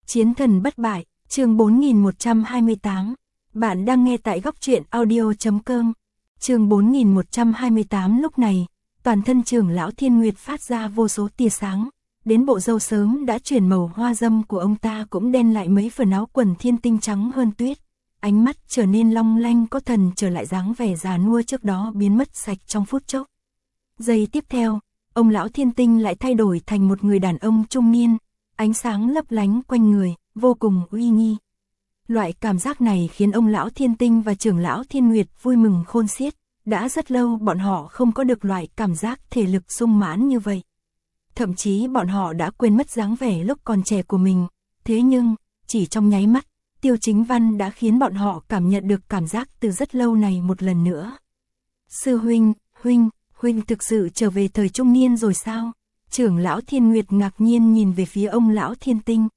Chiến thần bất bại, chương 4128. Bạn đang nghe tại góc truyện audio.com. Chương 4128. Lúc này, toàn thân trưởng lão Thiên Nguyệt phát ra vô số tia sáng, đến bộ râu sớm đã chuyển màu hoa dâm của ông ta cũng đen lại mấy phần áo quần thiên tinh trắng hơn tuyết. Ánh mắt trở nên long lanh, có thần trở lại dáng vẻ già nua trước đó biến mất sạch trong phút chốc. Giây tiếp theo, ông lão thiên tinh lại thay đổi thành một người đàn ông trung niên, ánh sáng lấp lánh quanh người, vô cùng uy nghi. Loại cảm giác này khiến ông lão thiên tinh và trưởng lão Thiên Nguyệt vui mừng khôn xiết, đã rất lâu bọn họ không có được loại cảm giác thể lực sung mãn như vậy. Thậm chí bọn họ đã quên mất dáng vẻ lúc còn trẻ của mình, thế nhưng, chỉ trong nháy mắt, Tiêu Chính Văn đã khiến bọn họ cảm nhận được cảm giác từ rất lâu này một lần nữa. Sư huynh, huynh thực sự trở về thời trung niên rồi sao? Trưởng lão Thiên Nguyệt ngạc nhiên nhìn về phía ông lão thiên tinh.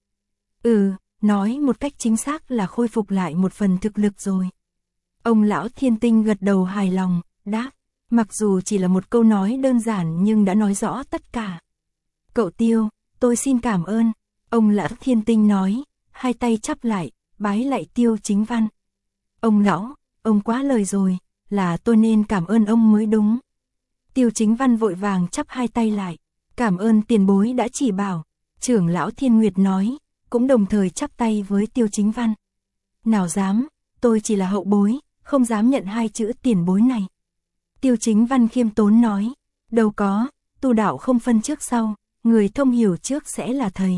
Nói một cách chính xác là khôi phục lại một phần thực lực rồi. Ông lão thiên tinh gật đầu hài lòng, đáp, mặc dù chỉ là một câu nói đơn giản nhưng đã nói rõ tất cả. Cậu Tiêu, tôi xin cảm ơn, ông lão thiên tinh nói, hai tay chắp lại, bái lại Tiêu Chính Văn. Ông lão, ông quá lời rồi, là tôi nên cảm ơn ông mới đúng. Tiêu Chính Văn vội vàng chắp hai tay lại, cảm ơn tiền bối đã chỉ bảo. Trưởng lão Thiên Nguyệt nói, cũng đồng thời chắp tay với Tiêu Chính Văn. Nào dám, tôi chỉ là hậu bối, không dám nhận hai chữ tiền bối này. Tiêu Chính Văn khiêm tốn nói, đâu có, tu đạo không phân trước sau, người thông hiểu trước sẽ là thầy.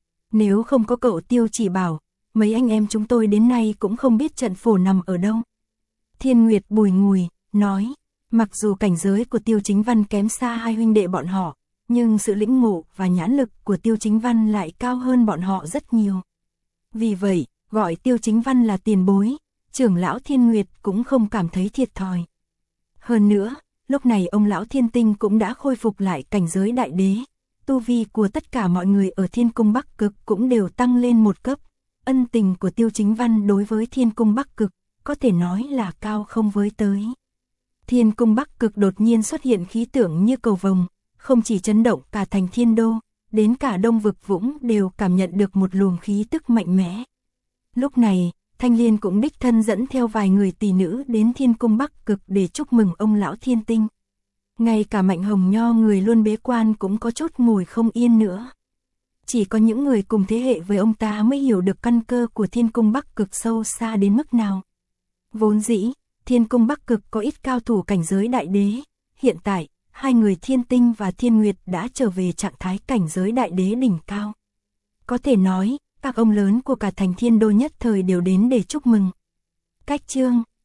Nếu không có cậu Tiêu chỉ bảo, mấy anh em chúng tôi đến nay cũng không biết trận phổ nằm ở đâu. Thiên Nguyệt bùi ngùi, nói, mặc dù cảnh giới của Tiêu Chính Văn kém xa hai huynh đệ bọn họ, nhưng sự lĩnh ngộ và nhãn lực của Tiêu Chính Văn lại cao hơn bọn họ rất nhiều. Vì vậy, gọi Tiêu Chính Văn là tiền bối, trưởng lão Thiên Nguyệt cũng không cảm thấy thiệt thòi. Hơn nữa, lúc này ông lão Thiên Tinh cũng đã khôi phục lại cảnh giới đại đế, tu vi của tất cả mọi người ở Thiên Cung Bắc Cực cũng đều tăng lên một cấp. Ân tình của Tiêu Chính Văn đối với Thiên Cung Bắc Cực có thể nói là cao không với tới. Thiên Cung Bắc Cực đột nhiên xuất hiện khí tượng như cầu vồng, không chỉ chấn động cả thành Thiên Đô, đến cả Đông Vực Vũng đều cảm nhận được một luồng khí tức mạnh mẽ. Lúc này, Thanh Liên cũng đích thân dẫn theo vài người tỷ nữ đến Thiên Cung Bắc Cực để chúc mừng ông lão Thiên Tinh. Ngay cả Mạnh Hồng Nho người luôn bế quan cũng có chút ngồi không yên nữa. Chỉ có những người cùng thế hệ với ông ta mới hiểu được căn cơ của Thiên Cung Bắc Cực sâu xa đến mức nào. Vốn dĩ, Thiên Cung Bắc Cực có ít cao thủ cảnh giới đại đế, hiện tại, hai người Thiên Tinh và Thiên Nguyệt đã trở về trạng thái cảnh giới đại đế đỉnh cao. Có thể nói, các ông lớn của cả thành Thiên Đô nhất thời đều đến để chúc mừng. Cách chương